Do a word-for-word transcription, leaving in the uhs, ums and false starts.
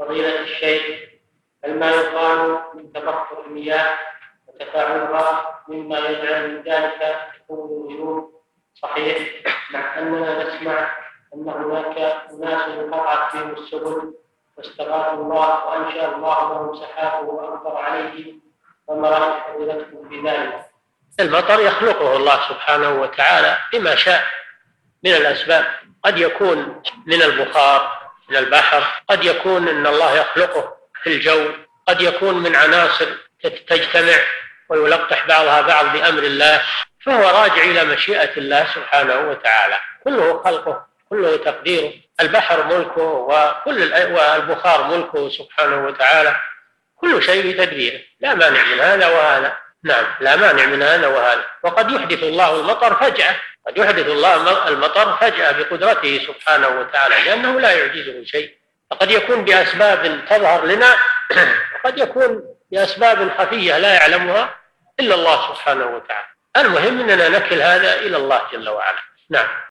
فضيلة الشيخ، هل ما يقال من تبخر المياه وتفاعلها مما يجعل من ذلك تكون النجوم صحيح، مع أننا نسمع أن هناك أناس انقطعت بهم السبل واستغاثوا الله وأنشأ الله لهم سحابه وأمطر عليهم، فما رأي فضيلتكم في ذلك؟ المطر يخلقه الله سبحانه وتعالى بما شاء من الأسباب، قد يكون من البخار من البحر، قد يكون أن الله يخلقه في الجو، قد يكون من عناصر تجتمع ويلقح بعضها بعض بأمر الله، فهو راجع إلى مشيئة الله سبحانه وتعالى، كله خلقه كله تقديره. البحر ملكه وكل والبخار ملكه سبحانه وتعالى، كل شيء بتدبيره، لا مانع من هذا وهذا. نعم، لا مانع من هذا وهذا. وقد يحدث الله المطر فجأة، قد يحدث الله المطر فجأة بقدرته سبحانه وتعالى، لأنه لا يعجزه شيء. فقد يكون بأسباب تظهر لنا، وقد يكون بأسباب خفية لا يعلمها إلا الله سبحانه وتعالى. المهم أننا نكل هذا إلى الله جل وعلا. نعم.